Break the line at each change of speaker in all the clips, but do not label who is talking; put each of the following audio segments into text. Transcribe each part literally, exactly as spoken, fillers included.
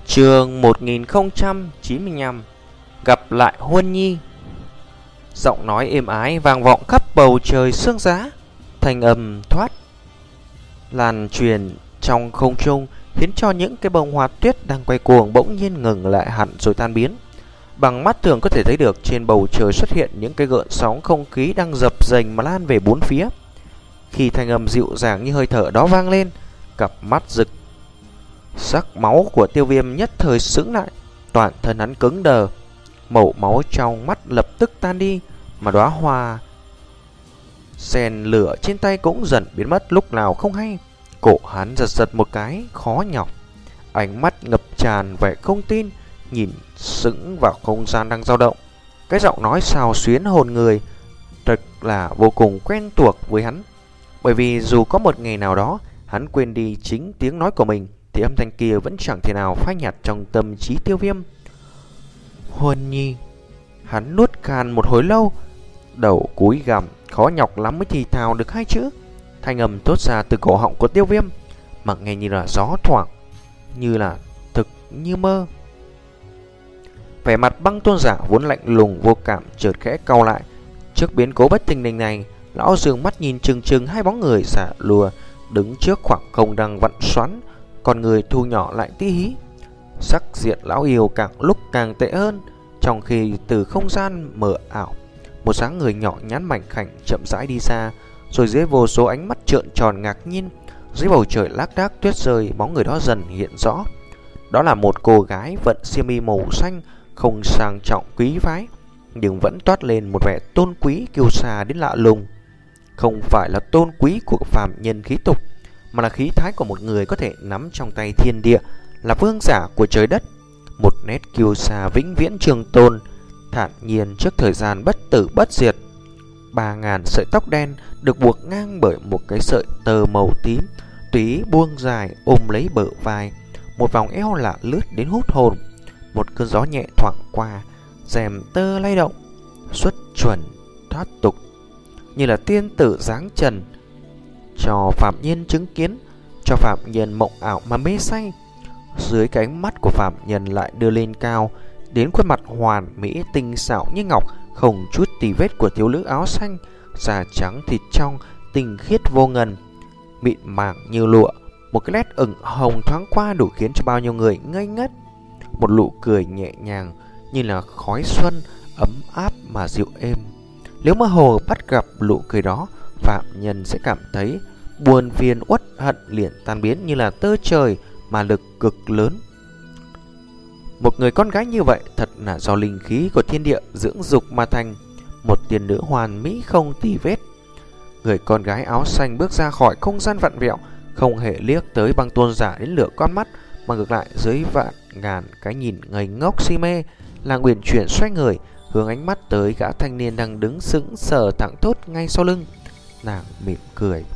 Chương một nghìn không trăm chín mươi lăm. Gặp lại Huân Nhi. Giọng nói êm ái vang vọng khắp bầu trời sương giá, thanh âm thoát lan truyền trong không trung, khiến cho những cái bông hoa tuyết đang quay cuồng bỗng nhiên ngừng lại hẳn rồi tan biến. Bằng mắt thường có thể thấy được trên bầu trời xuất hiện những cái gợn sóng không khí đang dập dềnh mà lan về bốn phía. Khi thanh âm dịu dàng như hơi thở đó vang lên, cặp mắt rực sắc máu của Tiêu Viêm nhất thời sững lại, toàn thân hắn cứng đờ, màu máu trong mắt lập tức tan đi, mà đóa hoa sen lửa trên tay cũng dần biến mất lúc nào không hay. Cổ hắn giật giật một cái, khó nhọc, ánh mắt ngập tràn vẻ không tin, nhìn sững vào không gian đang dao động. Cái giọng nói xào xuyến hồn người thật là vô cùng quen thuộc với hắn, bởi vì dù có một ngày nào đó hắn quên đi chính tiếng nói của mình, thì âm thanh kia vẫn chẳng thể nào phai nhạt trong tâm trí Tiêu Viêm. Huân Nhi. Hắn nuốt khan một hồi lâu, đầu cúi gằm, khó nhọc lắm mới thì thào được hai chữ. Thanh âm thốt ra từ cổ họng của Tiêu Viêm, mà nghe như là gió thoảng, như là thực như mơ. Vẻ mặt Băng Tôn giả vốn lạnh lùng vô cảm chợt khẽ cau lại. Trước biến cố bất thình lình này, lão dường mắt nhìn chừng chừng hai bóng người giả lùa đứng trước khoảng không đang vặn xoắn, còn người thu nhỏ lại tí hí. Sắc diện lão yêu càng lúc càng tệ hơn, trong khi từ không gian mờ ảo, một dáng người nhỏ nhắn mảnh khảnh chậm rãi đi xa, rồi dưới vô số ánh mắt trợn tròn ngạc nhiên, dưới bầu trời lác đác tuyết rơi, bóng người đó dần hiện rõ. Đó là một cô gái vận xiêm y màu xanh, không sang trọng quý phái, nhưng vẫn toát lên một vẻ tôn quý kiêu sa đến lạ lùng. Không phải là tôn quý của phàm nhân khí tục, mà là khí thái của một người có thể nắm trong tay thiên địa, là vương giả của trời đất. Một nét kiêu sa vĩnh viễn trường tồn, thản nhiên trước thời gian bất tử bất diệt. Ba ngàn sợi tóc đen được buộc ngang bởi một cái sợi tơ màu tím, tùy buông dài ôm lấy bờ vai. Một vòng eo lạ lướt đến hút hồn. Một cơn gió nhẹ thoảng qua, rèm tơ lay động, xuất chuẩn thoát tục, như là tiên tử dáng trần, cho phạm nhân chứng kiến, cho phạm nhân mộng ảo mà mê say. Dưới cái ánh mắt của phạm nhân lại đưa lên cao đến khuôn mặt hoàn mỹ tinh xảo như ngọc, không chút tì vết của thiếu nữ áo xanh, da trắng thịt trong, tinh khiết vô ngần, mịn màng như lụa. Một cái nét ửng hồng thoáng qua đủ khiến cho bao nhiêu người ngây ngất. Một nụ cười nhẹ nhàng như là khói xuân, ấm áp mà dịu êm. Nếu mơ hồ bắt gặp nụ cười đó, phạm nhân sẽ cảm thấy buồn phiền uất hận liền tan biến như là tơ trời mà lực cực lớn. Một người con gái như vậy thật là do linh khí của thiên địa dưỡng dục mà thành, một tiên nữ hoàn mỹ không tì vết. Người con gái áo xanh bước ra khỏi không gian vặn vẹo, không hề liếc tới Băng Tôn giả đến lửa con mắt, mà ngược lại dưới vạn ngàn cái nhìn ngây ngốc si mê, là uyển chuyển xoay người, hướng ánh mắt tới gã thanh niên đang đứng sững sờ thẳng thốt ngay sau lưng. Nàng mỉm cười.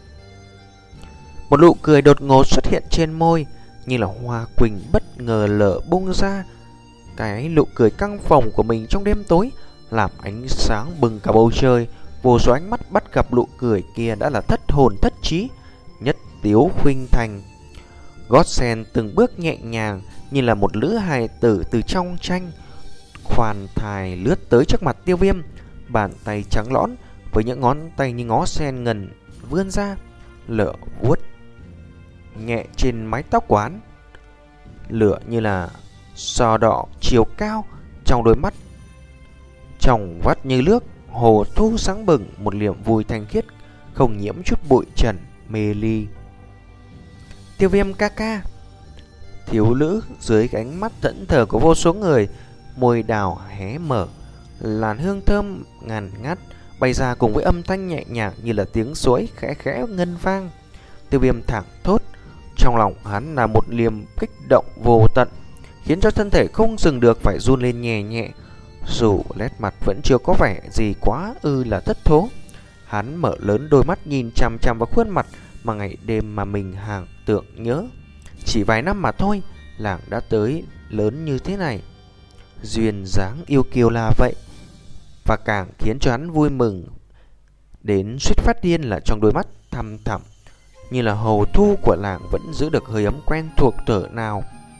Một nụ cười đột ngột xuất hiện trên môi, như là hoa quỳnh bất ngờ lở bung ra. Cái nụ cười căng phồng của mình trong đêm tối làm ánh sáng bừng cả bầu trời. Vô số ánh mắt bắt gặp nụ cười kia đã là thất hồn thất trí, nhất tiếu khuynh thành. Gót sen từng bước nhẹ nhàng như là một lữ hài tử từ trong tranh, khoan thai lướt tới trước mặt Tiêu Viêm. Bàn tay trắng lõn với những ngón tay như ngó sen ngần vươn ra, lửa vuốt nhẹ trên mái tóc của hắn. Lửa như là sò đỏ chiều cao, trong đôi mắt trong vắt như nước hồ thu sáng bừng, một niềm vui thanh khiết không nhiễm chút bụi trần mê ly. Tiêu Viêm ca ca. Thiếu nữ dưới cái ánh mắt thẫn thờ của vô số người, môi đào hé mở, làn hương thơm ngàn ngát bay ra cùng với âm thanh nhẹ nhàng như là tiếng suối khẽ khẽ ngân vang. Tiêu Viêm thẳng thốt, trong lòng hắn là một niềm kích động vô tận, khiến cho thân thể không dừng được phải run lên nhẹ nhẹ. Dù nét mặt vẫn chưa có vẻ gì quá ư là thất thố, hắn mở lớn đôi mắt nhìn chằm chằm vào khuôn mặt mà ngày đêm mà mình hàng tưởng nhớ. Chỉ vài năm mà thôi, làng đã tới lớn như thế này. Duyên dáng yêu kiều là vậy. Và càng khiến cho hắn vui mừng đến suýt phát điên là trong đôi mắt thăm thẳm như là hồ thu của làng vẫn giữ được hơi ấm quen thuộc tở nào.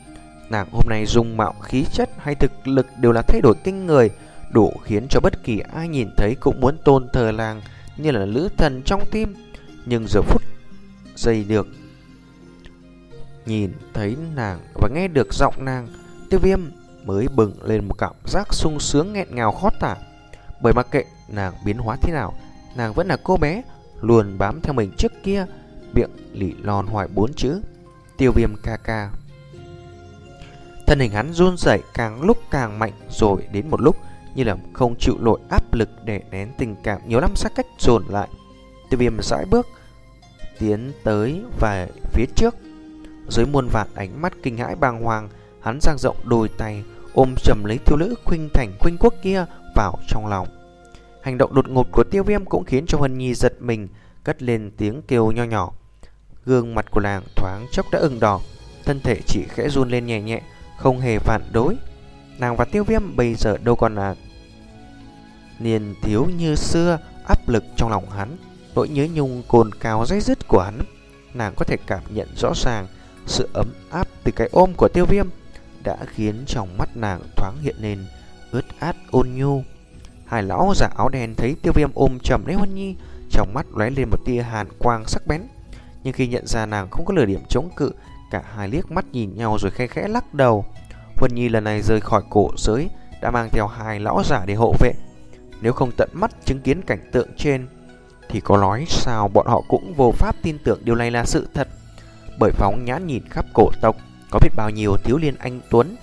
Nàng hôm nay dung mạo, khí chất hay thực lực đều là thay đổi kinh người, đủ khiến cho bất kỳ ai nhìn thấy cũng muốn tôn thờ nàng như là nữ thần trong tim. Nhưng giờ phút giây được nhìn thấy nàng và nghe được giọng nàng, Tiêu Viêm mới bừng lên một cảm giác sung sướng nghẹn ngào khó tả. Bởi mặc kệ nàng biến hóa thế nào, nàng vẫn là cô bé luôn bám theo mình trước kia, miệng lỉ lon hoài bốn chữ Tiêu Viêm ca ca. Thân hình hắn run rẩy càng lúc càng mạnh, rồi đến một lúc như là không chịu nổi áp lực để nén tình cảm nhiều năm xa cách dồn lại. Tiêu Viêm dãi bước tiến tới và phía trước. Dưới muôn vạn ánh mắt kinh hãi bàng hoàng, hắn dang rộng đôi tay ôm chầm lấy thiếu nữ khuynh thành khuynh quốc kia vào trong lòng. Hành động đột ngột của Tiêu Viêm cũng khiến cho Huân Nhi giật mình, cất lên tiếng kêu nho nhỏ. Gương mặt của nàng thoáng chốc đã ửng đỏ, thân thể chỉ khẽ run lên nhẹ nhẹ, không hề phản đối. Nàng và Tiêu Viêm bây giờ đâu còn là niên thiếu như xưa. Áp lực trong lòng hắn, nỗi nhớ nhung cồn cào dây dứt của hắn, nàng có thể cảm nhận rõ ràng. Sự ấm áp từ cái ôm của Tiêu Viêm đã khiến trong mắt nàng thoáng hiện lên ướt át ôn nhu. Hai lão giả áo đen thấy Tiêu Viêm ôm chầm lấy Huân Nhi, trong mắt lóe lên một tia hàn quang sắc bén. Nhưng khi nhận ra nàng không có lời điểm chống cự, cả hai liếc mắt nhìn nhau rồi khe khẽ lắc đầu. Huân Nhi lần này rời khỏi cổ giới đã mang theo hai lão giả để hộ vệ. Nếu không tận mắt chứng kiến cảnh tượng trên thì có nói sao bọn họ cũng vô pháp tin tưởng điều này là sự thật. Bởi phóng nhãn nhìn khắp cổ tộc, có biết bao nhiêu thiếu niên anh tuấn,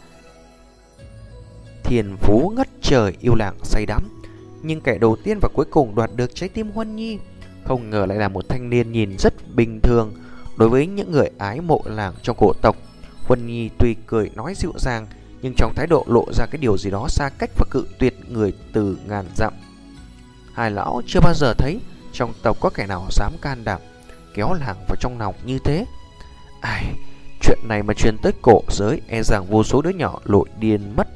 thiền phú ngất trời yêu làng say đắm, nhưng kẻ đầu tiên và cuối cùng đoạt được trái tim Huân Nhi không ngờ lại là một thanh niên nhìn rất bình thường. Đối với những người ái mộ làng trong cổ tộc, Huân Nhi tuy cười nói dịu dàng, nhưng trong thái độ lộ ra cái điều gì đó xa cách và cự tuyệt người từ ngàn dặm. Hai lão chưa bao giờ thấy trong tộc có kẻ nào dám can đảm kéo làng vào trong lòng như thế. Ai, chuyện này mà truyền tới cổ giới, e rằng vô số đứa nhỏ lội điên mất.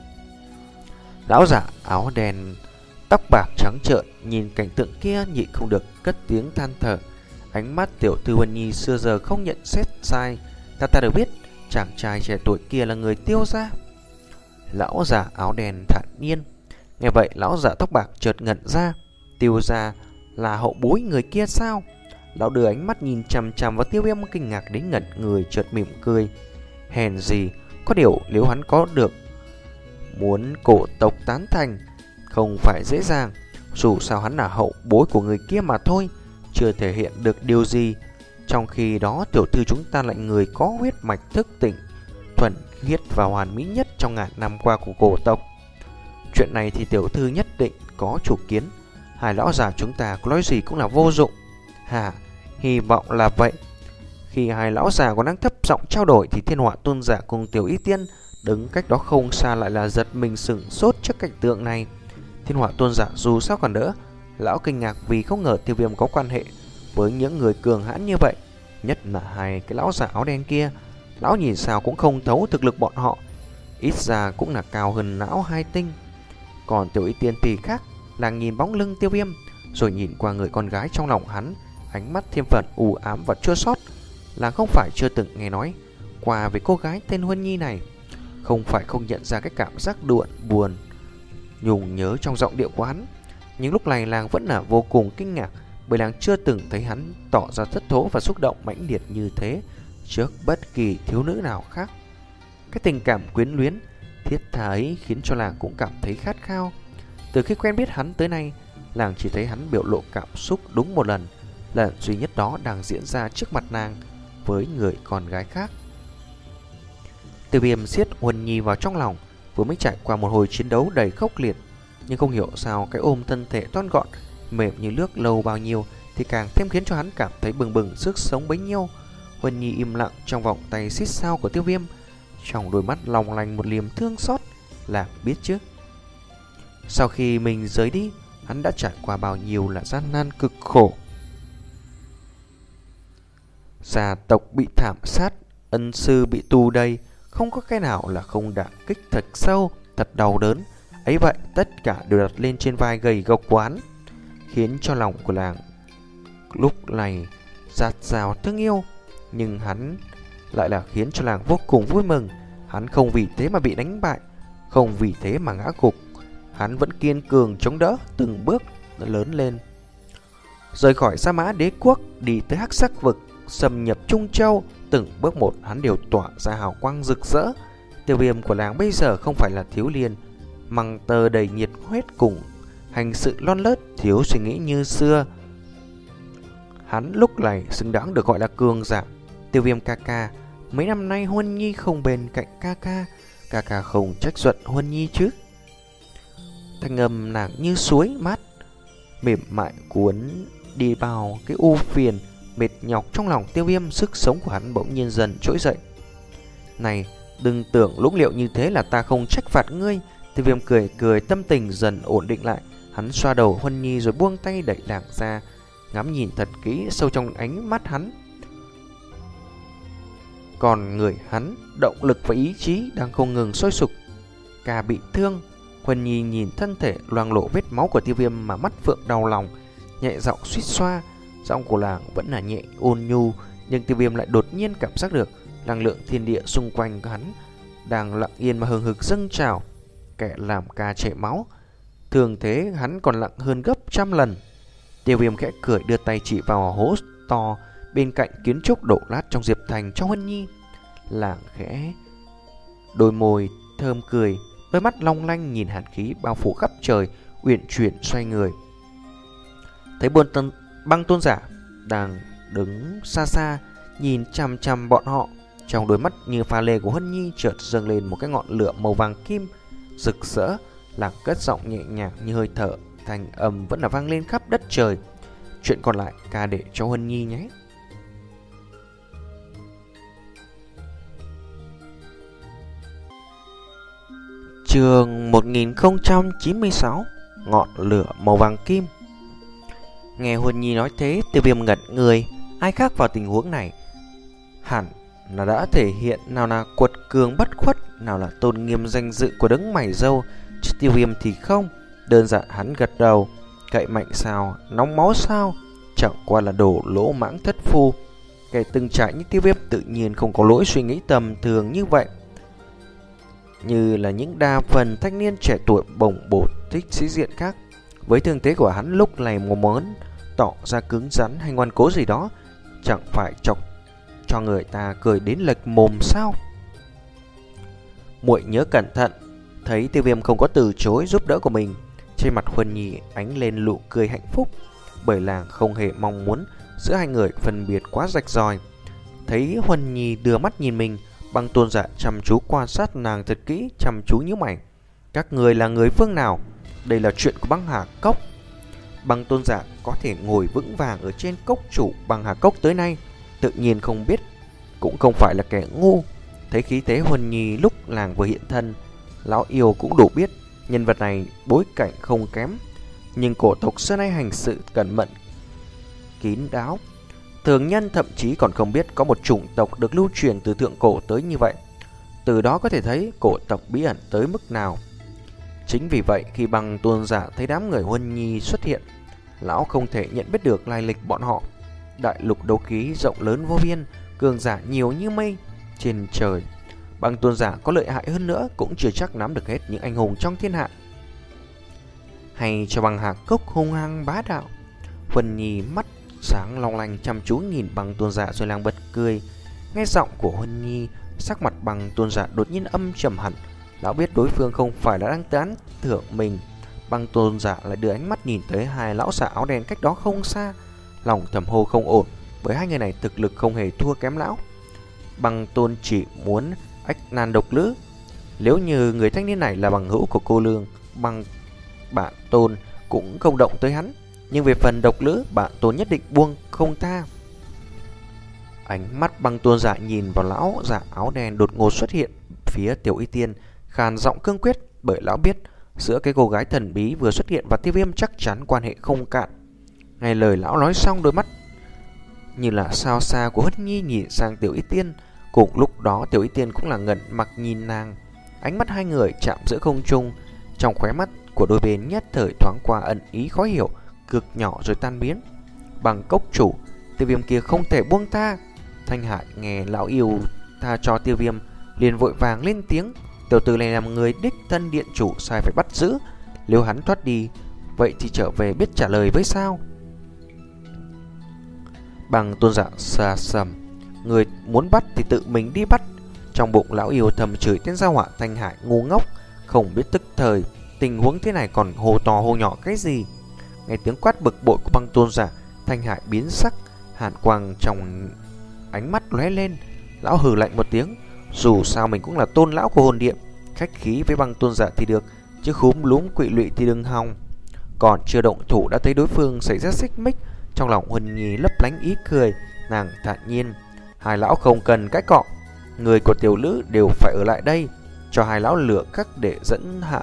Lão giả áo đen tóc bạc trắng trợn nhìn cảnh tượng kia nhịn không được cất tiếng than thở. Ánh mắt tiểu thư Huân Nhi xưa giờ không nhận xét sai. Ta ta được biết chàng trai trẻ tuổi kia là người Tiêu gia. Lão giả áo đen thản nhiên. Nghe vậy lão giả tóc bạc chợt ngẩn ra. Tiêu gia là hậu bối người kia sao? Lão đưa ánh mắt nhìn chằm chằm vào Tiêu Viêm kinh ngạc đến ngẩn người, chợt mỉm cười. Hèn gì, có điều nếu hắn có được muốn cổ tộc tán thành không phải dễ dàng. Dù sao hắn là hậu bối của người kia mà thôi, chưa thể hiện được điều gì. Trong khi đó tiểu thư chúng ta lại người có huyết mạch thức tỉnh, thuần khiết và hoàn mỹ nhất trong ngàn năm qua của cổ tộc. Chuyện này thì tiểu thư nhất định có chủ kiến. Hai lão già chúng ta có nói gì cũng là vô dụng. Hà, hy vọng là vậy. Khi hai lão già còn đang thấp giọng trao đổi thì Thiên Họa Tôn giả cùng Tiểu Y Tiên đứng cách đó không xa lại là giật mình sửng sốt trước cảnh tượng này. Thiên Họa Tôn giả dù sao còn đỡ, lão kinh ngạc vì không ngờ Tiêu Viêm có quan hệ với những người cường hãn như vậy, nhất là hai cái lão giả áo đen kia. Lão nhìn sao cũng không thấu thực lực bọn họ, ít ra cũng là cao hơn lão hai tinh. Còn Tiểu Y Tiên thì khác, nàng nhìn bóng lưng Tiêu Viêm rồi nhìn qua người con gái trong lòng hắn, ánh mắt thêm phần u ám và chua xót. Là không phải chưa từng nghe nói qua về cô gái tên Huân Nhi này, không phải không nhận ra cái cảm giác đượn buồn nhung nhớ trong giọng điệu của hắn. Nhưng lúc này nàng vẫn là vô cùng kinh ngạc, bởi nàng chưa từng thấy hắn tỏ ra thất thố và xúc động mãnh liệt như thế trước bất kỳ thiếu nữ nào khác. Cái tình cảm quyến luyến thiết tha ấy khiến cho nàng cũng cảm thấy khát khao. Từ khi quen biết hắn tới nay, nàng chỉ thấy hắn biểu lộ cảm xúc đúng một lần, lần duy nhất đó đang diễn ra trước mặt nàng với người con gái khác. Tiêu Viêm siết Huân Nhi vào trong lòng, vừa mới trải qua một hồi chiến đấu đầy khốc liệt, nhưng không hiểu sao cái ôm thân thể thon gọn mềm như nước lâu bao nhiêu thì càng thêm khiến cho hắn cảm thấy bừng bừng sức sống bấy nhiêu. Huân Nhi im lặng trong vòng tay xít sao của Tiêu Viêm, trong đôi mắt long lanh một liềm thương xót. Là biết chứ, sau khi mình rời đi, hắn đã trải qua bao nhiêu là gian nan cực khổ. Gia tộc bị thảm sát, ân sư bị tù đầy, không có cái nào là không đả kích thật sâu, thật đau đớn. Ấy vậy tất cả đều đặt lên trên vai gầy gộc của hắn, khiến cho lòng của làng lúc này dạt dào thương yêu. Nhưng hắn lại là khiến cho làng vô cùng vui mừng. Hắn không vì thế mà bị đánh bại, không vì thế mà ngã gục. Hắn vẫn kiên cường chống đỡ, từng bước lớn lên. Rời khỏi Sa Mã Đế quốc, đi tới Hắc Sắc vực, xâm nhập Trung Châu, từng bước một hắn đều tỏa ra hào quang rực rỡ. Tiêu Viêm của làng bây giờ không phải là thiếu niên măng tơ đầy nhiệt huyết cùng hành sự lon lớt, thiếu suy nghĩ như xưa. Hắn lúc này xứng đáng được gọi là cường giả. Tiêu Viêm ca ca, mấy năm nay Huân Nhi không bên cạnh ca ca, ca ca không trách giận Huân Nhi chứ? Thanh âm nàng như suối mát, mềm mại cuốn đi vào cái u phiền mệt nhọc trong lòng Tiêu Viêm. Sức sống của hắn bỗng nhiên dần trỗi dậy. Này, đừng tưởng lũng liệu như thế là ta không trách phạt ngươi. Tiêu Viêm cười cười, tâm tình dần ổn định lại. Hắn xoa đầu Huân Nhi rồi buông tay đẩy nàng ra, ngắm nhìn thật kỹ sâu trong ánh mắt hắn. Còn người hắn, động lực và ý chí đang không ngừng sôi sục. Ca bị thương. Huân Nhi nhìn thân thể loang lộ vết máu của Tiêu Viêm mà mắt phượng đau lòng, nhẹ giọng suýt xoa. Giọng của nàng vẫn là nhẹ ôn nhu, nhưng Tiêu Viêm lại đột nhiên cảm giác được năng lượng thiên địa xung quanh hắn đang lặng yên mà hừng hực dâng trào. Kẻ làm ca chảy máu, thường thế hắn còn lặng hơn gấp trăm lần. Tiêu Viêm khẽ cười, đưa tay chỉ vào hố to bên cạnh kiến trúc đổ lát trong Diệp Thành cho Huân Nhi. Làng khẽ đôi môi thơm cười, đôi mắt long lanh nhìn hàn khí bao phủ khắp trời, uyển chuyển xoay người. Thấy buôn tân băng tôn giả đang đứng xa xa nhìn chằm chằm bọn họ, trong đôi mắt như pha lê của Huân Nhi chợt dâng lên một cái ngọn lửa màu vàng kim rực rỡ. Làng cất giọng nhẹ nhàng như hơi thở, thanh âm vẫn là vang lên khắp đất trời. Chuyện còn lại ca để cho Huân Nhi nhé. Chương một nghìn không trăm chín mươi sáu, ngọn lửa màu vàng kim. Nghe Huân Nhi nói thế, Tiêu Viêm ngẩn người. Ai khác vào tình huống này hẳn là đã thể hiện nào là quật cường bất khuất, nào là tôn nghiêm danh dự của đấng mày râu. Chứ Tiêu Viêm thì không. Đơn giản hắn gật đầu. Cậy mạnh sao, nóng máu sao, chẳng qua là đồ lỗ mãng thất phu. Kẻ từng trải như Tiêu Viêm tự nhiên không có lỗi suy nghĩ tầm thường như vậy. Như là những đa phần thanh niên trẻ tuổi bồng bột thích sĩ diện khác. Với thương thế của hắn lúc này một món tỏ ra cứng rắn hay ngoan cố gì đó, chẳng phải chọc cho người ta cười đến lệch mồm sao? Muội nhớ cẩn thận. Thấy Tiêu Viêm không có từ chối giúp đỡ của mình, trên mặt Huân Nhi ánh lên nụ cười hạnh phúc, bởi làng không hề mong muốn giữa hai người phân biệt quá rạch ròi. Thấy Huân Nhi đưa mắt nhìn mình, băng tôn giả chăm chú quan sát nàng thật kỹ, chăm chú nhíu mày. Các người là người phương nào? Đây là chuyện của băng hà cốc. Băng tôn giả có thể ngồi vững vàng ở trên cốc chủ băng hà cốc tới nay, tự nhiên không biết cũng không phải là kẻ ngu. Thấy khí thế Huân Nhi lúc làng vừa hiện thân, lão yêu cũng đủ biết nhân vật này bối cảnh không kém, nhưng cổ tộc xưa nay hành sự cẩn mẫn kín đáo, thường nhân thậm chí còn không biết có một chủng tộc được lưu truyền từ thượng cổ tới như vậy. Từ đó có thể thấy cổ tộc bí ẩn tới mức nào. Chính vì vậy khi băng tôn giả thấy đám người Huân Nhi xuất hiện, lão không thể nhận biết được lai lịch bọn họ. Đại lục đấu khí rộng lớn vô biên, cường giả nhiều như mây trên trời, băng tôn giả có lợi hại hơn nữa cũng chưa chắc nắm được hết những anh hùng trong thiên hạ. Hay cho băng hà cốc hung hăng bá đạo. Huân Nhi mắt sáng long lanh chăm chú nhìn băng tôn giả rồi lang bật cười. Nghe giọng của Huân Nhi, sắc mặt băng tôn giả đột nhiên âm trầm hẳn. Lão biết đối phương không phải là đang tán thưởng mình. Băng tôn giả lại đưa ánh mắt nhìn tới hai lão giả áo đen cách đó không xa, lòng thầm hô không ổn, bởi hai người này thực lực không hề thua kém lão. Băng tôn chỉ muốn ách nan độc lữ. Nếu như người thanh niên này là bằng hữu của cô lương, băng bạn tôn cũng không động tới hắn. Nhưng về phần độc lữ, bạn tôn nhất định buông không tha. Ánh mắt băng tôn giả nhìn vào lão giả áo đen đột ngột xuất hiện phía Tiểu Y Tiên, khàn giọng cương quyết, bởi lão biết giữa cái cô gái thần bí vừa xuất hiện và Tiêu Viêm chắc chắn quan hệ không cạn. Ngay lời lão nói xong, đôi mắt như là sao xa của Huân Nhi nhìn sang Tiểu Y Tiên. Cùng lúc đó Tiểu Y Tiên cũng là ngẩn mặc nhìn nàng. Ánh mắt hai người chạm giữa không trung, trong khóe mắt của đôi bên nhất thời thoáng qua ẩn ý khó hiểu, cực nhỏ rồi tan biến. Bằng cốc chủ, Tiêu Viêm kia không thể buông tha. Thanh Hải nghe lão yêu tha cho Tiêu Viêm, liền vội vàng lên tiếng: "Tiểu tử này là một người đích thân điện chủ sai phải bắt giữ, nếu hắn thoát đi, vậy thì trở về biết trả lời với sao?" Băng Tôn Giả xa sầm: "Người muốn bắt thì tự mình đi bắt." Trong bụng lão yêu thầm chửi tên gia họa Thanh Hải ngu ngốc, không biết tức thời, tình huống thế này còn hồ to hồ nhỏ cái gì. Nghe tiếng quát bực bội của Băng Tôn Giả, Thanh Hải biến sắc, hàn quang trong ánh mắt lóe lên. Lão hừ lạnh một tiếng: "Dù sao mình cũng là tôn lão của hồn điện, khách khí với Băng Tôn Giả thì được, chứ khúm lúm quỵ lụy thì đừng hòng." Còn chưa động thủ đã thấy đối phương xảy ra xích mích, trong lòng Huân Nhi lấp lánh ý cười, nàng thản nhiên: "Hai lão không cần cãi cọ, người của tiểu lữ đều phải ở lại đây, cho hai lão lựa các để dẫn hạ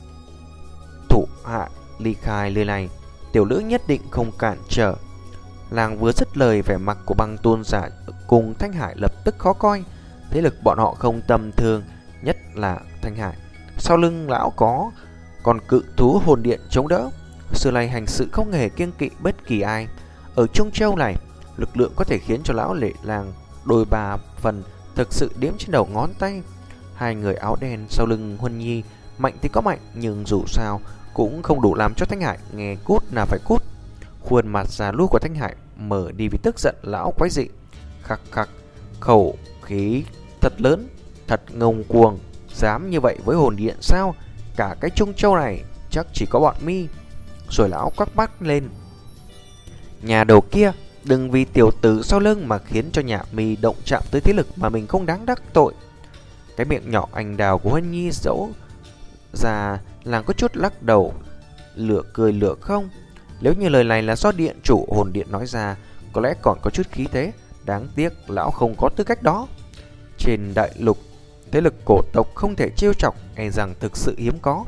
thủ hạ ly khai nơi này, tiểu lữ nhất định không cản trở." Làng vừa dứt lời, vẻ mặt của Băng Tôn Giả cùng Thanh Hải lập tức khó coi. Thế lực bọn họ không tầm thường, nhất là Thanh Hải, sau lưng lão có còn cự thú hồn điện chống đỡ, xưa nay hành sự không hề kiêng kỵ bất kỳ ai. Ở Trung Châu này, lực lượng có thể khiến cho lão lệ làng đôi ba phần thực sự đếm trên đầu ngón tay. Hai người áo đen sau lưng Huân Nhi mạnh thì có mạnh, nhưng dù sao cũng không đủ làm cho Thanh Hải nghe cút là phải cút. Khuôn mặt già nua của Thanh Hải mở đi vì tức giận lão quái dị. Khắc khắc, khẩu khí thật lớn, thật ngông cuồng, dám như vậy với hồn điện sao? Cả cái Trung Châu này chắc chỉ có bọn mi. Rồi lão quắc mắt lên: "Nhà đầu kia, đừng vì tiểu tử sau lưng mà khiến cho nhà mi động chạm tới thế lực mà mình không đáng đắc tội." Cái miệng nhỏ anh đào của Huân Nhi dẫu ra làng có chút lắc đầu, lửa cười lửa không. Nếu như lời này là do điện chủ hồn điện nói ra, có lẽ còn có chút khí thế. Đáng tiếc lão không có tư cách đó. Trên đại lục, thế lực cổ tộc không thể trêu chọc, e rằng thực sự hiếm có.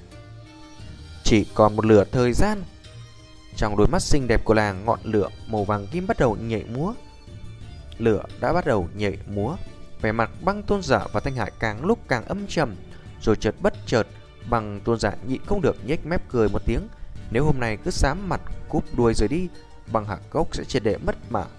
Chỉ còn một lửa thời gian. Trong đôi mắt xinh đẹp của làng, ngọn lửa màu vàng kim bắt đầu nhảy múa. Lửa đã bắt đầu nhảy múa. Vẻ mặt Băng Tôn Giả và Thanh Hải càng lúc càng âm trầm. Rồi chợt bất chợt, Băng Tôn Giả nhịn không được nhếch mép cười một tiếng. Nếu hôm nay cứ sám mặt cúp đuôi rồi đi, Băng Hà Cốc sẽ triệt để mất mạng.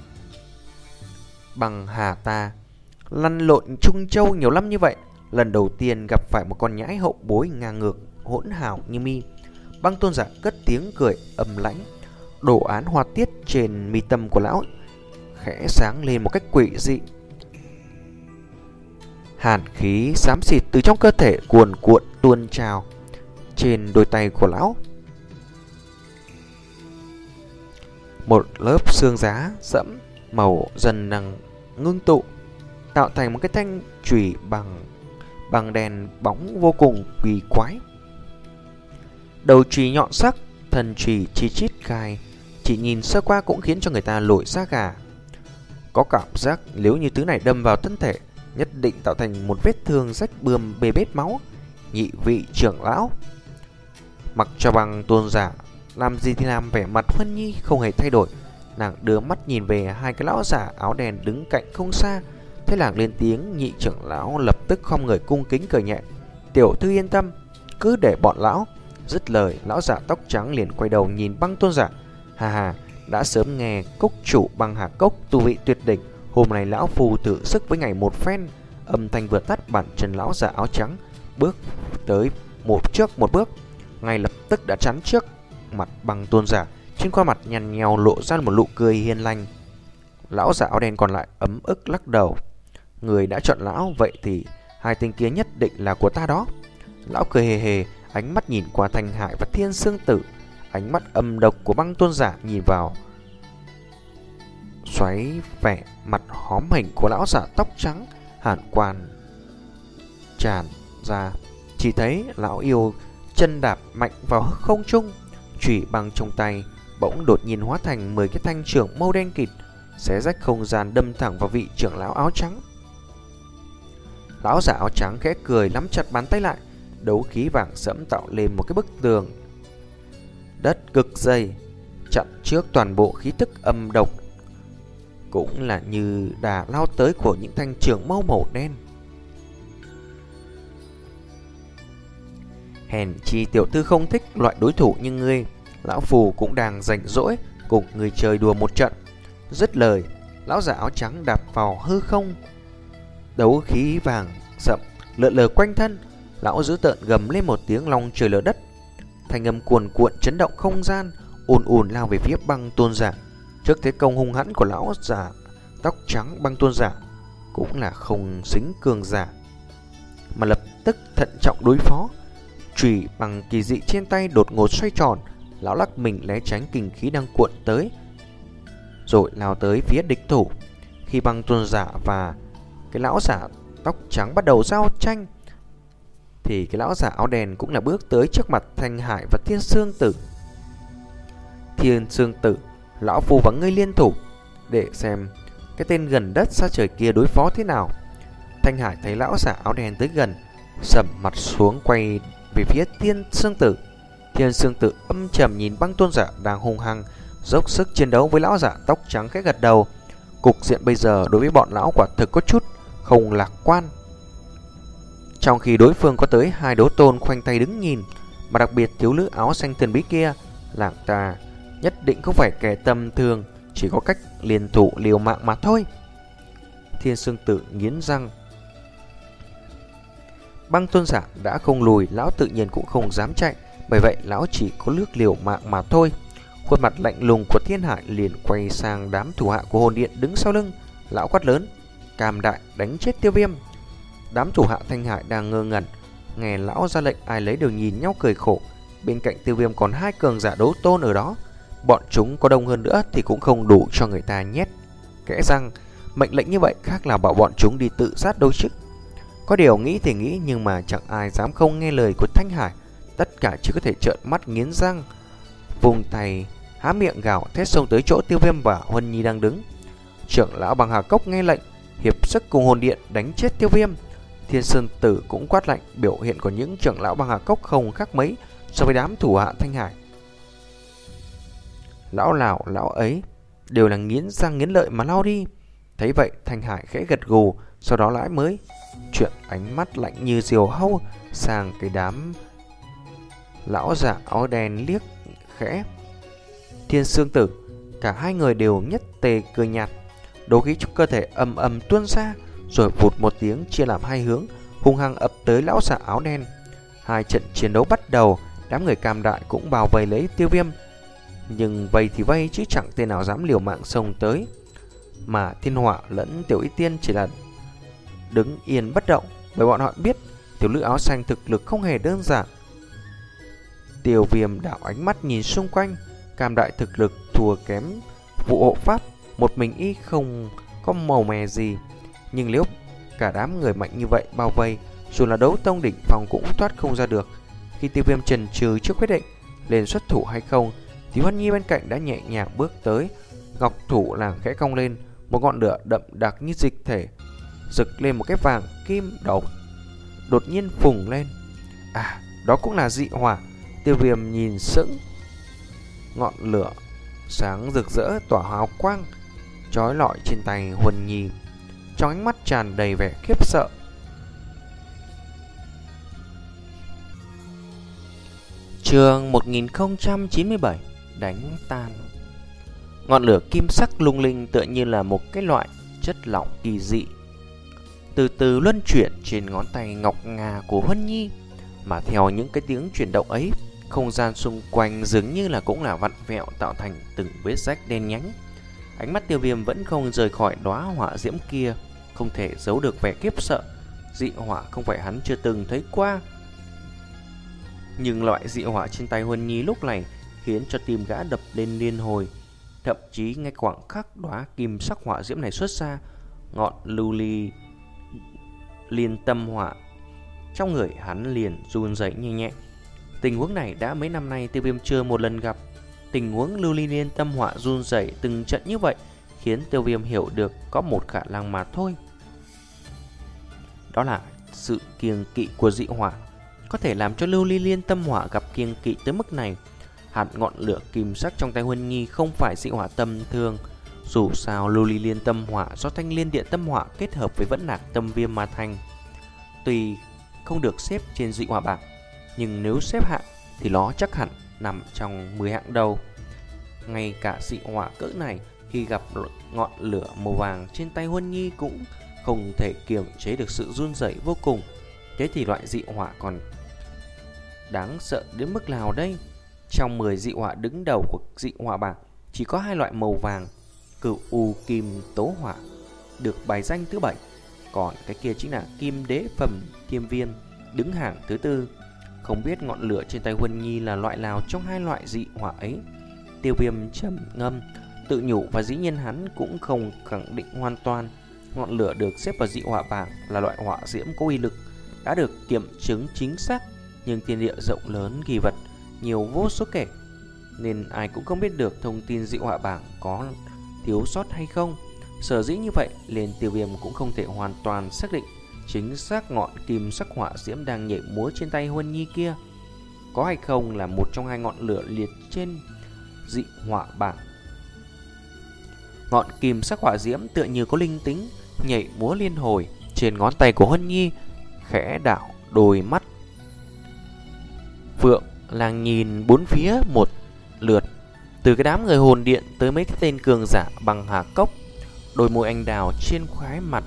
Băng Hà ta lăn lộn Trung Châu nhiều năm như vậy, lần đầu tiên gặp phải một con nhãi hậu bối ngang ngược hỗn hào như mi. Băng Tôn Giả cất tiếng cười âm lãnh. Đồ án hoa tiết trên mi tâm của lão khẽ sáng lên một cách quỷ dị. Hàn khí xám xịt từ trong cơ thể cuồn cuộn tuôn trào. Trên đôi tay của lão, một lớp xương giá sẫm màu dần đang ngưng tụ, tạo thành một cái thanh chùy bằng bằng đèn bóng vô cùng kỳ quái. Đầu chùy nhọn sắc, thân chùy chi chít gai, chỉ nhìn sơ qua cũng khiến cho người ta nổi da gà. Có cảm giác nếu như thứ này đâm vào thân thể, nhất định tạo thành một vết thương rách bươm bê bết máu. Nhị vị trưởng lão, mặc cho Băng Tôn Giả làm gì thì làm, vẻ mặt Huân Nhi không hề thay đổi. Nàng đưa mắt nhìn về hai cái lão giả áo đen đứng cạnh không xa. Thế nàng lên tiếng, nhị trưởng lão lập tức khom người cung kính cười nhẹ: "Tiểu thư yên tâm, cứ để bọn lão." Dứt lời, lão giả tóc trắng liền quay đầu nhìn Băng Tôn Giả: "Hà hà, đã sớm nghe cốc chủ Băng Hà Cốc tu vị tuyệt đỉnh, hôm nay lão phù thử sức với ngày một phen." Âm thanh vừa tắt, bản chân lão giả áo trắng bước tới một trước một bước, ngay lập tức đã chắn trước mặt Băng Tôn Giả. Trên khuôn mặt nhăn nheo lộ ra một nụ cười hiền lành. Lão giả áo đen còn lại ấm ức lắc đầu: "Người đã chọn lão, vậy thì hai tên kia nhất định là của ta đó." Lão cười hề hề, ánh mắt nhìn qua Thanh Hải và Thiên Sương Tử. Ánh mắt âm độc của Băng Tôn Giả nhìn vào xoáy vẻ mặt hóm hình của lão giả tóc trắng, hàn quan tràn ra. Chỉ thấy lão yêu chân đạp mạnh vào không trung, chùy băng trong tay bỗng đột nhiên hóa thành mười cái thanh trường màu đen kịt, xé rách không gian đâm thẳng vào vị trưởng lão áo trắng. Lão giả áo trắng khẽ cười, nắm chặt bàn tay lại. Đấu khí vàng sẫm tạo lên một cái bức tường đất cực dày, chặn trước toàn bộ khí tức âm độc, cũng là như đà lao tới của những thanh trường mâu màu đen. Hèn chi tiểu thư không thích loại đối thủ như ngươi, lão phù cũng đang rảnh rỗi cùng người chơi đùa một trận. Dứt lời, lão giả áo trắng đạp vào hư không, đấu khí vàng rậm lượn lờ quanh thân. Lão dữ tợn gầm lên một tiếng long trời lở đất, thanh âm cuồn cuộn chấn động không gian, ùn ùn lao về phía Băng Tôn Giả. Trước thế công hung hãn của lão giả tóc trắng, Băng Tôn Giả cũng là không xính cường giả, mà lập tức thận trọng đối phó. Chùy bằng kỳ dị trên tay đột ngột xoay tròn, lão lắc mình né tránh kình khí đang cuộn tới, rồi lao tới phía địch thủ. Khi Băng Tôn Giả và cái lão giả tóc trắng bắt đầu giao tranh, thì cái lão giả áo đen cũng là bước tới trước mặt Thanh Hải và Thiên Sương Tử. Thiên Sương Tử, lão phu và ngươi liên thủ để xem cái tên gần đất xa trời kia đối phó thế nào. Thanh Hải thấy lão giả áo đen tới gần, sầm mặt xuống quay về phía Thiên Sương Tử. Thiên Sương Tử âm trầm nhìn Băng Tôn Giả đang hung hăng dốc sức chiến đấu với lão giả tóc trắng, khẽ gật đầu. Cục diện bây giờ đối với bọn lão quả thực có chút không lạc quan. Trong khi đối phương có tới hai đấu tôn khoanh tay đứng nhìn, mà đặc biệt thiếu nữ áo xanh thần bí kia, làng ta nhất định không phải kẻ tầm thường, chỉ có cách liên thủ liều mạng mà thôi. Thiên Sương Tử nghiến răng. Băng Tôn Giả đã không lùi, lão tự nhiên cũng không dám chạy, bởi vậy lão chỉ có lướt liều mạng mà thôi. Khuôn mặt lạnh lùng của Thiên Hải liền quay sang đám thủ hạ của hồn điện đứng sau lưng. Lão quát lớn: Cam Đại, đánh chết Tiêu Viêm! Đám thủ hạ Thanh Hải đang ngơ ngẩn, nghe lão ra lệnh ai lấy đều nhìn nhau cười khổ. Bên cạnh Tiêu Viêm còn hai cường giả đấu tôn ở đó, bọn chúng có đông hơn nữa thì cũng không đủ cho người ta nhét. Kẽ răng, mệnh lệnh như vậy khác là bảo bọn chúng đi tự sát đâu chứ. Có điều nghĩ thì nghĩ, nhưng mà chẳng ai dám không nghe lời của Thanh Hải. Tất cả chỉ có thể trợn mắt nghiến răng, vùng tay há miệng gào thét xông tới chỗ Tiêu Viêm và Huân Nhi đang đứng. Trưởng lão Bằng Hà Cốc nghe lệnh, hiệp sức cùng hồn điện đánh chết Tiêu Viêm. Thiên Sơn Tử cũng quát lệnh. Biểu hiện của những trưởng lão Bằng Hà Cốc không khác mấy so với đám thủ hạ Thanh Hải. Lão nào lão ấy đều là nghiến răng nghiến lợi mà lao đi. Thấy vậy Thanh Hải khẽ gật gù, sau đó lại mới chuyển ánh mắt lạnh như diều hâu sang cái đám lão giả áo đen liếc khẽ. Thiên Sương Tử, cả hai người đều nhất tề cười nhạt, đấu khí trong cơ thể ầm ầm tuôn ra, rồi vụt một tiếng chia làm hai hướng, hung hăng ập tới lão giả áo đen. Hai trận chiến đấu bắt đầu, đám người Cam Đại cũng bao vây lấy Tiêu Viêm, nhưng vây thì vây chứ chẳng tên nào dám liều mạng xông tới. Mà Thiên Họa lẫn Tiểu Y Tiên chỉ là đứng yên bất động, bởi bọn họ biết tiểu nữ áo xanh thực lực không hề đơn giản. Tiêu Viêm đảo ánh mắt nhìn xung quanh, Cam Đại thực lực thua kém vụ hộ pháp, một mình y không có màu mè gì. Nhưng nếu cả đám người mạnh như vậy bao vây, dù là đấu tông đỉnh phong cũng thoát không ra được. Khi Tiêu Viêm chần chừ trước quyết định lên xuất thủ hay không, thì Huân Nhi bên cạnh đã nhẹ nhàng bước tới, ngọc thủ làng khẽ cong lên, một ngọn lửa đậm đặc như dịch thể rực lên một cái vàng kim đầu đột nhiên phùng lên. À, đó cũng là dị hỏa. Tiêu Viêm nhìn sững, ngọn lửa sáng rực rỡ tỏa hào quang chói lọi trên tay Huân Nhi, trong ánh mắt tràn đầy vẻ khiếp sợ. Chương một nghìn không trăm chín mươi bảy, đánh tan. Ngọn lửa kim sắc lung linh tựa như là một cái loại chất lỏng kỳ dị, từ từ luân chuyển trên ngón tay ngọc ngà của Huân Nhi. Mà theo những cái tiếng chuyển động ấy, không gian xung quanh dường như là cũng là vặn vẹo, tạo thành từng vết rách đen nhánh. Ánh mắt Tiêu Viêm vẫn không rời khỏi đóa hỏa diễm kia, không thể giấu được vẻ khiếp sợ. Dị hỏa không phải hắn chưa từng thấy qua, nhưng loại dị hỏa trên tay Huân Nhi lúc này khiến cho tim gã đập lên liên hồi. Thậm chí ngay khoảng khắc đóa kim sắc hỏa diễm này xuất ra, ngọn lưu ly liên tâm hỏa trong người hắn liền run rẩy nhẹ nhẹ. Tình huống này đã mấy năm nay Tiêu Viêm chưa một lần gặp. Tình huống lưu ly liên tâm hỏa run rẩy từng trận như vậy khiến Tiêu Viêm hiểu được có một khả năng mà thôi, đó là sự kiêng kỵ của dị hỏa có thể làm cho lưu ly liên tâm hỏa gặp kiêng kỵ tới mức này. Hạt ngọn lửa kim sắc trong tay Huân Nhi không phải dị hỏa tầm thường. Dù sao lưu ly liên tâm hỏa do thanh liên điện tâm hỏa kết hợp với vẫn nạc tâm viêm mà thành. Tuy không được xếp trên dị hỏa bảng, nhưng nếu xếp hạng thì nó chắc hẳn nằm trong mười hạng đầu. Ngay cả dị hỏa cỡ này khi gặp ngọn lửa màu vàng trên tay Huân Nhi cũng không thể kiềm chế được sự run rẩy vô cùng. Thế thì loại dị họa còn đáng sợ đến mức nào đây? Trong mười dị họa đứng đầu của dị họa bảng chỉ có hai loại màu vàng, cửu u kim tố hỏa, được bài danh thứ bảy. Còn cái kia chính là kim đế phẩm tiêm viên, đứng hàng thứ tư. Không biết ngọn lửa trên tay Huân Nhi là loại nào trong hai loại dị hỏa ấy. Tiêu Viêm trầm ngâm, tự nhủ, và dĩ nhiên hắn cũng không khẳng định hoàn toàn. Ngọn lửa được xếp vào dị hỏa bảng là loại hỏa diễm có uy lực, đã được kiểm chứng chính xác, nhưng thiên địa rộng lớn kỳ vật nhiều vô số kể, nên ai cũng không biết được thông tin dị hỏa bảng có thiếu sót hay không. Sở dĩ như vậy, nên Tiêu Viêm cũng không thể hoàn toàn xác định chính xác ngọn kim sắc hỏa diễm đang nhảy múa trên tay Huân Nhi kia có hay không là một trong hai ngọn lửa liệt trên dị hỏa bảng. Ngọn kim sắc hỏa diễm tựa như có linh tính, nhảy múa liên hồi trên ngón tay của Huân Nhi, khẽ đảo đôi mắt Phượng Lang nhìn bốn phía một lượt, từ cái đám người hồn điện tới mấy cái tên cường giả bằng hà cốc. Đôi môi anh đào trên khóe mặt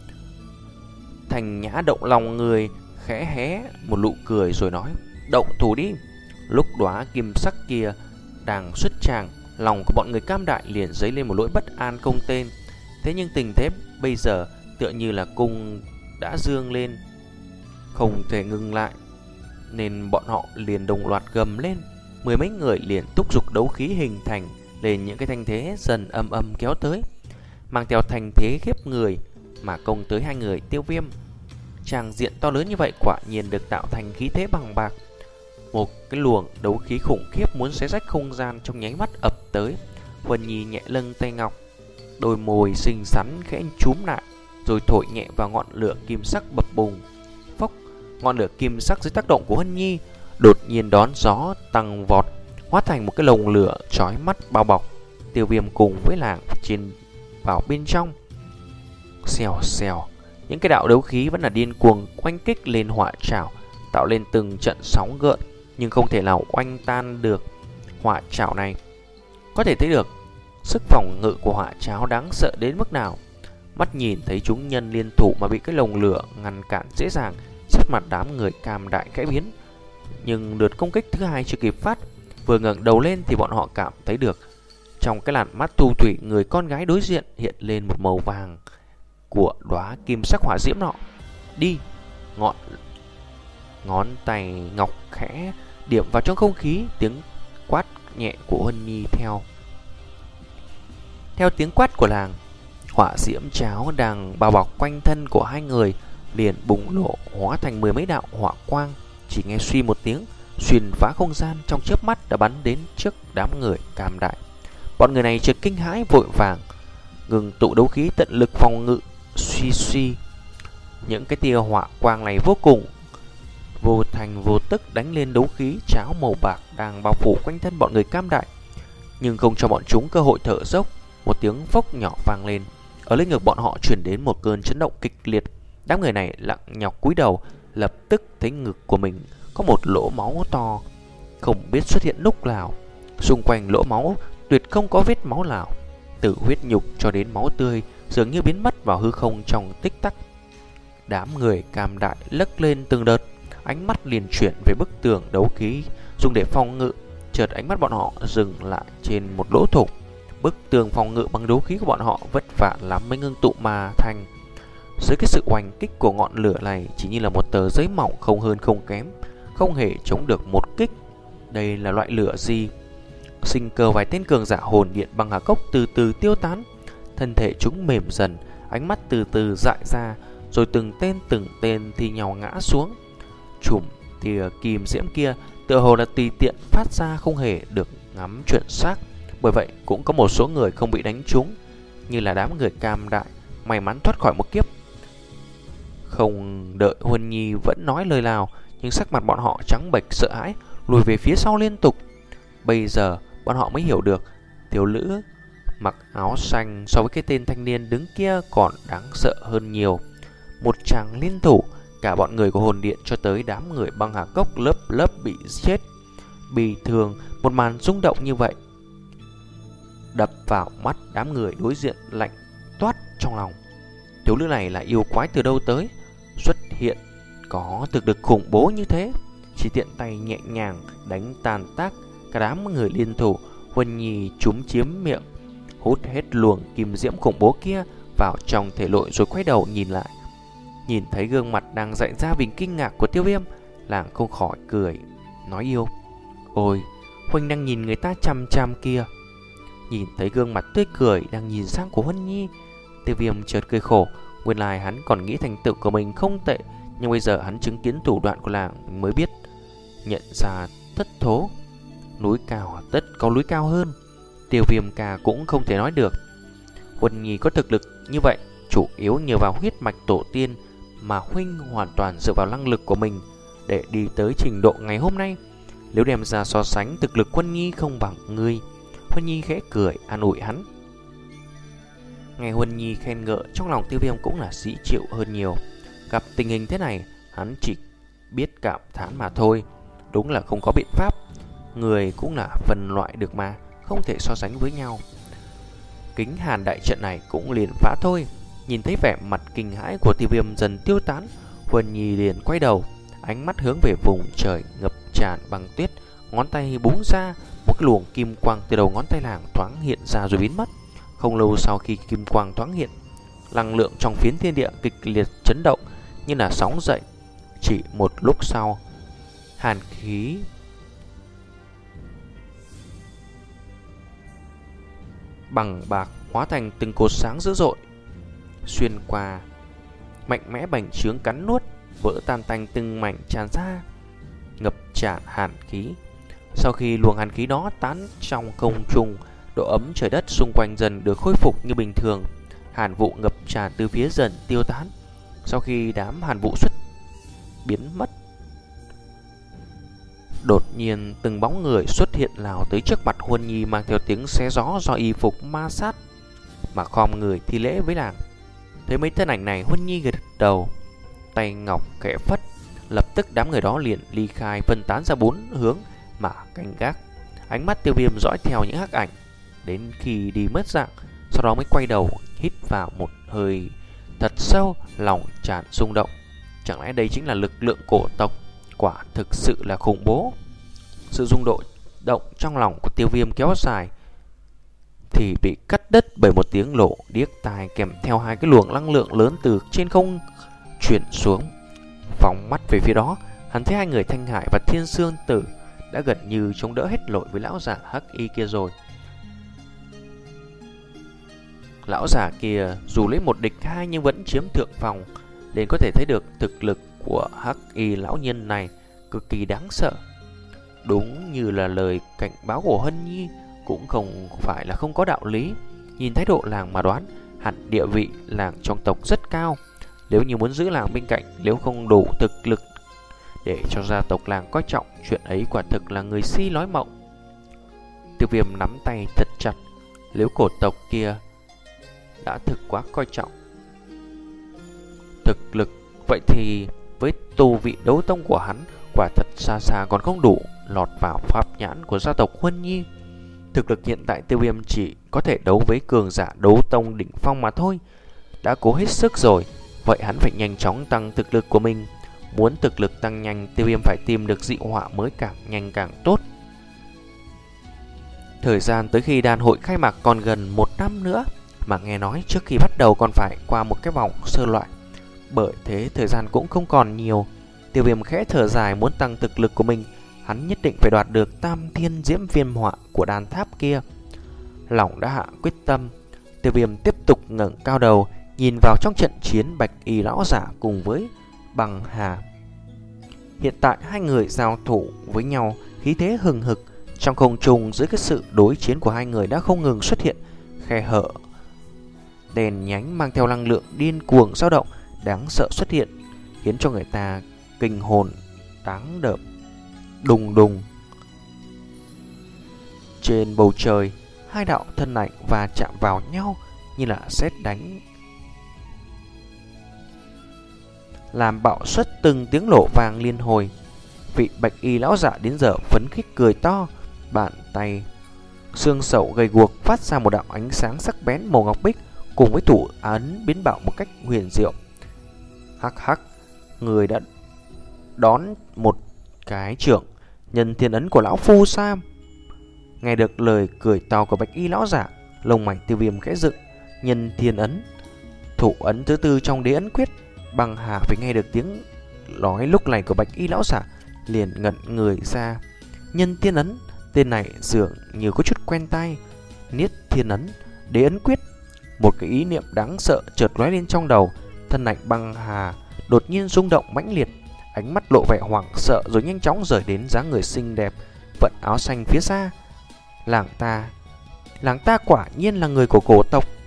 Thành Nhã động lòng người, khẽ hé một nụ cười rồi nói: động thủ đi. Lúc đóa kim sắc kia đang xuất tràng, lòng của bọn người Cam Đại liền dấy lên một nỗi bất an không tên. Thế nhưng tình thế bây giờ tựa như là cung đã dương lên, không thể ngừng lại, nên bọn họ liền đồng loạt gầm lên. Mười mấy người liền thúc giục đấu khí hình thành lên những cái thanh thế dần âm âm kéo tới, mang theo thành thế khiếp người mà công tới hai người Tiêu Viêm. Tràng diện to lớn như vậy quả nhiên được tạo thành khí thế bằng bạc. Một cái luồng đấu khí khủng khiếp muốn xé rách không gian trong nháy mắt ập tới. Huân Nhi nhẹ lưng tay ngọc, đôi môi xinh xắn khẽ chúm lại, rồi thổi nhẹ vào ngọn lửa kim sắc bập bùng. Phốc, ngọn lửa kim sắc dưới tác động của Huân Nhi đột nhiên đón gió tăng vọt, hóa thành một cái lồng lửa chói mắt bao bọc Tiêu Viêm cùng với làng trên vào bên trong. Xèo xèo, những cái đạo đấu khí vẫn là điên cuồng oanh kích lên hỏa trảo, tạo lên từng trận sóng gợn, nhưng không thể nào oanh tan được hỏa trảo này. Có thể thấy được sức phòng ngự của hỏa trảo đáng sợ đến mức nào. Mắt nhìn thấy chúng nhân liên thủ mà bị cái lồng lửa ngăn cản dễ dàng, sắc mặt đám người Cam Đại khẽ biến. Nhưng lượt công kích thứ hai chưa kịp phát, vừa ngẩng đầu lên thì bọn họ cảm thấy được trong cái làn mắt thu thủy người con gái đối diện hiện lên một màu vàng của đóa kim sắc hỏa diễm nọ. Đi! Ngọn ngón tay ngọc khẽ điểm vào trong không khí, tiếng quát nhẹ của Huân Nhi theo theo tiếng quát của làng. Hỏa diễm cháo đang bao bọc quanh thân của hai người liền bùng nổ, hóa thành mười mấy đạo hỏa quang. Chỉ nghe suy một tiếng, xuyên phá không gian, trong chớp mắt đã bắn đến trước đám người Cam Đại. Bọn người này chợt kinh hãi vội vàng ngừng tụ đấu khí tận lực phòng ngự. Suy suy, những cái tia hỏa quang này vô cùng vô thành vô tức đánh lên đấu khí cháo màu bạc đang bao phủ quanh thân bọn người Cam Đại, nhưng không cho bọn chúng cơ hội thở dốc. Một tiếng phốc nhỏ vang lên, ở lưng ngực bọn họ truyền đến một cơn chấn động kịch liệt. Đám người này lặng nhọc cúi đầu, lập tức thấy ngực của mình có một lỗ máu to, không biết xuất hiện lúc nào. Xung quanh lỗ máu tuyệt không có vết máu nào, từ huyết nhục cho đến máu tươi dường như biến mất vào hư không trong tích tắc. Đám người Cam Đại lấc lên từng đợt, ánh mắt liền chuyển về bức tường đấu khí dùng để phòng ngự. Chợt ánh mắt bọn họ dừng lại trên một lỗ thủng. Bức tường phòng ngự bằng đấu khí của bọn họ vất vả lắm mới ngưng tụ mà thành. Dưới cái sự oanh kích của ngọn lửa này chỉ như là một tờ giấy mỏng, không hơn không kém, không hề chống được một kích. Đây là loại lửa gì? Sinh cơ vài tên cường giả hồn điện bằng hà cốc từ từ tiêu tán, thân thể chúng mềm dần, ánh mắt từ từ dại ra, rồi từng tên từng tên thì nhào ngã xuống. Chùm tia kim diễm kia tựa hồ là tùy tiện phát ra, không hề được ngắm chuẩn xác. Bởi vậy cũng có một số người không bị đánh trúng, như là đám người Cam Đại may mắn thoát khỏi một kiếp. Không đợi Huân Nhi vẫn nói lời nào, nhưng sắc mặt bọn họ trắng bệch sợ hãi, lùi về phía sau liên tục. Bây giờ bọn họ mới hiểu được thiếu nữ mặc áo xanh so với cái tên thanh niên đứng kia còn đáng sợ hơn nhiều. Một chàng liên thủ, cả bọn người của hồn điện cho tới đám người băng hà cốc lớp lớp bị chết. Bì thường, một màn rung động như vậy đập vào mắt đám người đối diện lạnh toát trong lòng. thiếu nữ này là yêu quái từ đâu tới, xuất hiện có thực lực khủng bố như thế. Chỉ tiện tay nhẹ nhàng đánh tàn tác cả đám người liên thủ. Huân Nhi chúm chiếm miệng, hút hết luồng kim diễm khủng bố kia vào trong thể nội rồi quay đầu nhìn lại. Nhìn thấy gương mặt đang dại ra vì kinh ngạc của Tiêu Viêm, làng không khỏi cười, nói yêu: ôi, Huynh đang nhìn người ta chăm chăm kia. Nhìn thấy gương mặt tươi cười đang nhìn sang của Huân Nhi, Tiêu Viêm chợt cười khổ. Nguyên lai hắn còn nghĩ thành tựu của mình không tệ, nhưng bây giờ hắn chứng kiến thủ đoạn của làng mới biết nhận ra thất thố. Núi cao tất có núi cao hơn. Tiêu Viêm ca cũng không thể nói được. Huân Nhi có thực lực như vậy chủ yếu nhờ vào huyết mạch tổ tiên, mà Huynh hoàn toàn dựa vào năng lực của mình để đi tới trình độ ngày hôm nay. Nếu đem ra so sánh, thực lực Huân Nhi không bằng ngươi. Huân Nhi khẽ cười an ủi hắn. Nghe Huân Nhi khen ngợi, trong lòng Tiêu Viêm cũng là dễ chịu hơn nhiều. Gặp tình hình thế này, hắn chỉ biết cảm thán mà thôi. Đúng là không có biện pháp, người cũng là phân loại được mà, không thể so sánh với nhau. Kính hàn đại trận này cũng liền phá thôi. Nhìn thấy vẻ mặt kinh hãi của Tiêu Viêm dần tiêu tán, Huân Nhi liền quay đầu, ánh mắt hướng về vùng trời ngập tràn băng tuyết. Ngón tay búng ra, một cái luồng kim quang từ đầu ngón tay làng thoáng hiện ra rồi biến mất. Không lâu sau khi kim quang thoáng hiện, năng lượng trong phiến thiên địa kịch liệt chấn động như là sóng dậy. Chỉ một lúc sau, hàn khí bằng bạc hóa thành từng cột sáng dữ dội, xuyên qua, mạnh mẽ bành trướng cắn nuốt, vỡ tan tành từng mảnh tràn ra, ngập tràn hàn khí. Sau khi luồng hàn khí đó tán trong không trung, độ ấm trời đất xung quanh dần được khôi phục như bình thường. Hàn vụ ngập tràn từ phía dần tiêu tán. Sau khi đám hàn vụ xuất biến mất, đột nhiên từng bóng người xuất hiện lao tới trước mặt Huân Nhi, mang theo tiếng xé gió do y phục ma sát mà khom người thi lễ với làng. Thấy mấy thân ảnh này, Huân Nhi gật đầu, tay ngọc khẽ phất, lập tức đám người đó liền ly khai, phân tán ra bốn hướng mà canh gác. Ánh mắt Tiêu Viêm dõi theo những hắc ảnh đến khi đi mất dạng, sau đó mới quay đầu hít vào một hơi thật sâu, lòng tràn rung động. Chẳng lẽ đây chính là lực lượng cổ tộc? Quả thực sự là khủng bố. Sự rung độ động trong lòng của Tiêu Viêm kéo dài thì bị cắt đứt bởi một tiếng nổ điếc tai, kèm theo hai cái luồng năng lượng lớn từ trên không chuyển xuống. Phóng mắt về phía đó, hắn thấy hai người Thanh Hải và Thiên Sương Tử đã gần như chống đỡ hết nổi với lão giả hắc y kia rồi. Lão giả kia dù lấy một địch hai nhưng vẫn chiếm thượng phòng, nên có thể thấy được thực lực của hắc y lão nhân này cực kỳ đáng sợ. Đúng như là lời cảnh báo của Hân Nhi, cũng không phải là không có đạo lý. Nhìn thái độ làng mà đoán, hẳn địa vị làng trong tộc rất cao. Nếu như muốn giữ làng bên cạnh, nếu không đủ thực lực để cho gia tộc làng coi trọng, chuyện ấy quả thực là người si nói mộng. Tiêu Viêm nắm tay thật chặt. Nếu cổ tộc kia đã thực quá coi trọng thực lực, vậy thì với tu vị đấu tông của hắn, quả thật xa xa còn không đủ lọt vào pháp nhãn của gia tộc Huân Nhi. Thực lực hiện tại Tiêu Viêm chỉ có thể đấu với cường giả đấu tông đỉnh phong mà thôi. Đã cố hết sức rồi, vậy hắn phải nhanh chóng tăng thực lực của mình. Muốn thực lực tăng nhanh, Tiêu Viêm phải tìm được dị họa mới càng nhanh càng tốt. Thời gian tới khi đàn hội khai mạc còn gần một năm nữa, mà nghe nói trước khi bắt đầu còn phải qua một cái vòng sơ loại. Bởi thế thời gian cũng không còn nhiều. Tiêu Viêm khẽ thở dài, muốn tăng thực lực của mình, hắn nhất định phải đoạt được tam thiên diễm viêm họa của đàn tháp kia. Lòng đã hạ quyết tâm, Tiêu Viêm tiếp tục ngẩng cao đầu, nhìn vào trong trận chiến bạch y lão giả cùng với Băng Hà. Hiện tại hai người giao thủ với nhau, khí thế hừng hực. Trong không trung, dưới cái sự đối chiến của hai người đã không ngừng xuất hiện khe hở đèn nhánh mang theo năng lượng điên cuồng dao động đáng sợ xuất hiện, khiến cho người ta kinh hồn đáng đợm. Đùng đùng. Trên bầu trời, hai đạo thân ảnh va chạm vào nhau như là sét đánh, làm bạo xuất từng tiếng nổ vang liên hồi. Vị bạch y lão giả đến giờ phấn khích cười to, bàn tay xương sẩu gầy guộc phát ra một đạo ánh sáng sắc bén màu ngọc bích, cùng với thủ ấn biến bảo một cách huyền diệu. Hắc hắc, người đã đón một cái trưởng nhân thiên ấn của lão phu sao? Nghe được lời cười to của bạch y lão giả, lông mày Tiêu Viêm khẽ dựng. Nhân thiên ấn, thủ ấn thứ tư trong đế ấn quyết. Băng Hà phải nghe được tiếng nói lúc này của bạch y lão giả, liền ngẩn người ra. Nhân thiên ấn, tên này dường như có chút quen tai. Niết thiên ấn, đế ấn quyết. Một cái ý niệm đáng sợ chợt lóe lên trong đầu. Thân ảnh Băng Hà đột nhiên rung động mãnh liệt, ánh mắt lộ vẻ hoảng sợ rồi nhanh chóng rời đến dáng người xinh đẹp vận áo xanh phía xa. Làng ta, làng ta quả nhiên là người của cổ tộc.